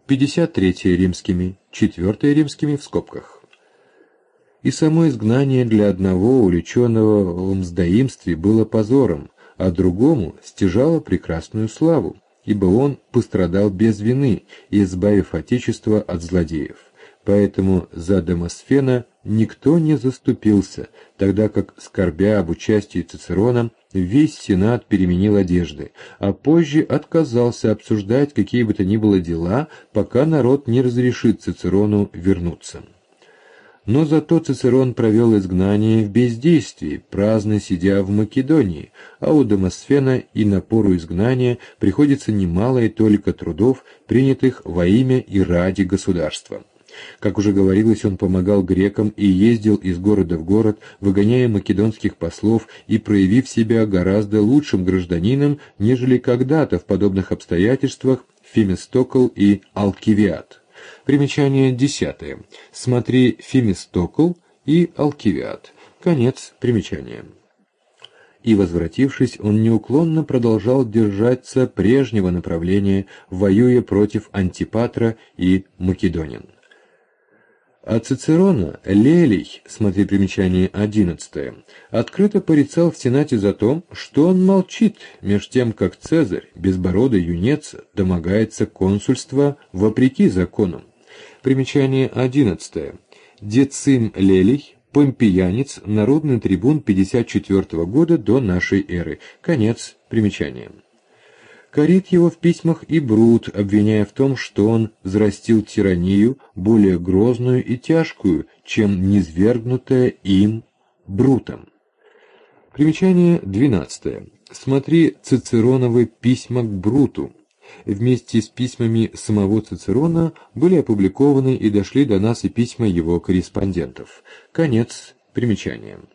53 римскими, 4 римскими в скобках. И само изгнание для одного, увлеченного в мздоимстве, было позором, а другому стяжало прекрасную славу, ибо он пострадал без вины, избавив отечество от злодеев. Поэтому за Демосфена никто не заступился, тогда как, скорбя об участии Цицерона, весь Сенат переменил одежды, а позже отказался обсуждать какие бы то ни было дела, пока народ не разрешит Цицерону вернуться. Но зато Цицерон провел изгнание в бездействии, праздно сидя в Македонии, а у Демосфена и на пору изгнания приходится немалая толика трудов, принятых во имя и ради государства. Как уже говорилось, он помогал грекам и ездил из города в город, выгоняя македонских послов и проявив себя гораздо лучшим гражданином, нежели когда-то в подобных обстоятельствах Фемистокл и Алкивиад. Примечание 10. Смотри Фемистокл и Алкивиад. Конец примечания. И, возвратившись, он неуклонно продолжал держаться прежнего направления, воюя против Антипатра и македонян. А Цицерона Лелий, смотри примечание 11, открыто порицал в Сенате за то, что он молчит, меж тем как Цезарь, безбородый юнец, домогается консульства вопреки законам. Примечание 11. Децим Лелий, помпеянец, народный трибун 54 года до нашей эры. Конец примечания. Корит его в письмах и Брут, обвиняя в том, что он взрастил тиранию, более грозную и тяжкую, чем низвергнутая им Брутом. Примечание 12. Смотри Цицероновы письма к Бруту. Вместе с письмами самого Цицерона были опубликованы и дошли до нас и письма его корреспондентов. Конец примечания.